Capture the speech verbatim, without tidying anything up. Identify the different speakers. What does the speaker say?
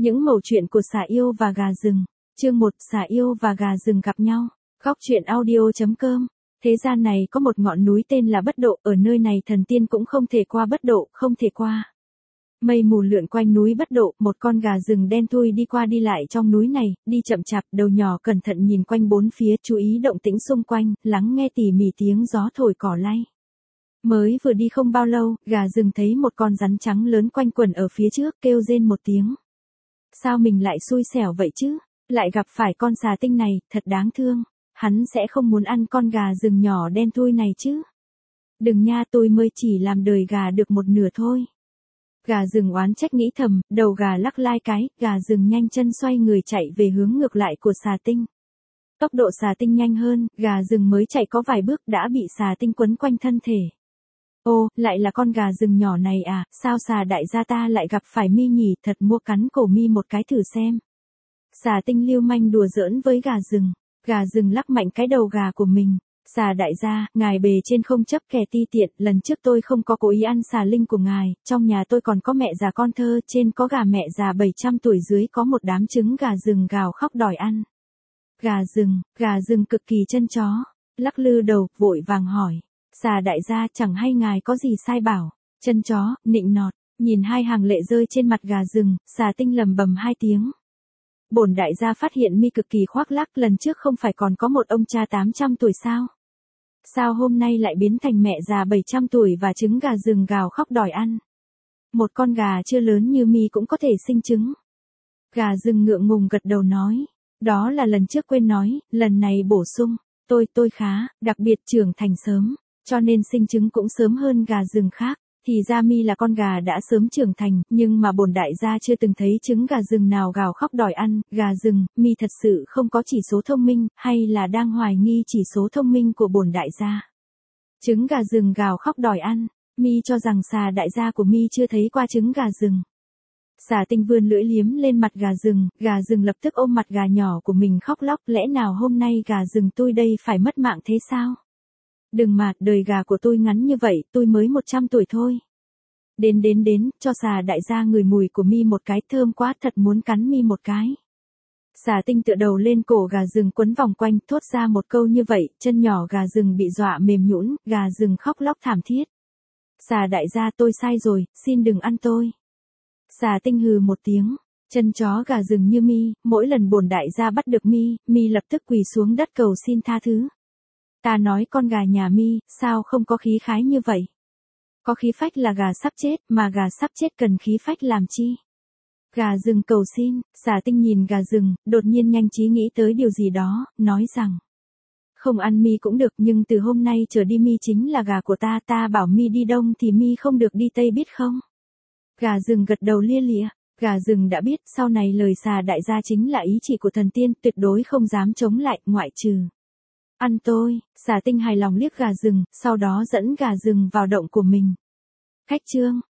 Speaker 1: Những mẩu chuyện của xà yêu và gà rừng. Chương một, xà yêu và gà rừng gặp nhau. Góc truyện audio chấm com. Thế gian này có một ngọn núi tên là Bất Độ, ở nơi này thần tiên cũng không thể qua Bất Độ, không thể qua. Mây mù lượn quanh núi Bất Độ, một con gà rừng đen thui đi qua đi lại trong núi này, đi chậm chạp, đầu nhỏ cẩn thận nhìn quanh bốn phía, chú ý động tĩnh xung quanh, lắng nghe tỉ mỉ tiếng gió thổi cỏ lay. Mới vừa đi không bao lâu, gà rừng thấy một con rắn trắng lớn quanh quẩn ở phía trước, kêu rên một tiếng. Sao mình lại xui xẻo vậy chứ? Lại gặp phải con xà tinh này, thật đáng thương. Hắn sẽ không muốn ăn con gà rừng nhỏ đen thui này chứ. Đừng nha, tôi mới chỉ làm đời gà được một nửa thôi. Gà rừng oán trách nghĩ thầm, đầu gà lắc lai cái, gà rừng nhanh chân xoay người chạy về hướng ngược lại của xà tinh. Tốc độ xà tinh nhanh hơn, gà rừng mới chạy có vài bước đã bị xà tinh quấn quanh thân thể. Ô, lại là con gà rừng nhỏ này à, sao xà đại gia ta lại gặp phải mi nhỉ, thật mua cắn cổ mi một cái thử xem. Xà tinh lưu manh đùa giỡn với gà rừng, gà rừng lắc mạnh cái đầu gà của mình. Xà đại gia, ngài bề trên không chấp kẻ ti tiện, lần trước tôi không có cố ý ăn xà linh của ngài, trong nhà tôi còn có mẹ già con thơ, trên có gà mẹ già bảy trăm tuổi, dưới có một đám trứng gà rừng gào khóc đòi ăn. Gà rừng, gà rừng cực kỳ chân chó, lắc lư đầu, vội vàng hỏi. Xà đại gia, chẳng hay ngài có gì sai bảo. Chân chó, nịnh nọt, nhìn hai hàng lệ rơi trên mặt gà rừng, xà tinh lầm bầm hai tiếng. Bổn đại gia phát hiện mi cực kỳ khoác lác, lần trước không phải còn có một ông cha tám trăm tuổi sao? Sao hôm nay lại biến thành mẹ già bảy trăm tuổi và trứng gà rừng gào khóc đòi ăn? Một con gà chưa lớn như mi cũng có thể sinh trứng. Gà rừng ngượng ngùng gật đầu nói. Đó là lần trước quên nói, lần này bổ sung. Tôi, tôi khá, đặc biệt trưởng thành sớm, cho nên sinh trứng cũng sớm hơn gà rừng khác. Thì ra mi là con gà đã sớm trưởng thành, nhưng mà bổn đại gia chưa từng thấy trứng gà rừng nào gào khóc đòi ăn. Gà rừng, mi thật sự không có chỉ số thông minh, hay là đang hoài nghi chỉ số thông minh của bổn đại gia? Trứng gà rừng gào khóc đòi ăn, mi cho rằng xà đại gia của mi chưa thấy qua trứng gà rừng. Xà tinh vươn lưỡi liếm lên mặt gà rừng, gà rừng lập tức ôm mặt gà nhỏ của mình khóc lóc, lẽ nào hôm nay gà rừng tôi đây phải mất mạng thế sao? Đừng mà, đời gà của tôi ngắn như vậy, tôi mới một trăm tuổi thôi. Đến đến đến, cho xà đại gia ngửi mùi của mi một cái, thơm quá, thật muốn cắn mi một cái. Xà tinh tựa đầu lên cổ gà rừng quấn vòng quanh, thốt ra một câu như vậy, chân nhỏ gà rừng bị dọa mềm nhũn, gà rừng khóc lóc thảm thiết. Xà đại gia, tôi sai rồi, xin đừng ăn tôi. Xà tinh hừ một tiếng, chân chó gà rừng như mi, mỗi lần bổn đại gia bắt được mi, mi lập tức quỳ xuống đất cầu xin tha thứ. Ta nói con gà nhà mi, sao không có khí khái như vậy? Có khí phách là gà sắp chết, mà gà sắp chết cần khí phách làm chi? Gà rừng cầu xin, xà tinh nhìn gà rừng, đột nhiên nhanh trí nghĩ tới điều gì đó, nói rằng. Không ăn mi cũng được, nhưng từ hôm nay trở đi mi chính là gà của ta, ta bảo mi đi đông thì mi không được đi tây biết không? Gà rừng gật đầu lia lịa, gà rừng đã biết, sau này lời xà đại gia chính là ý chỉ của thần tiên, tuyệt đối không dám chống lại, ngoại trừ. Ăn tôi, xà tinh hài lòng liếc gà rừng, sau đó dẫn gà rừng vào động của mình. Khách trương,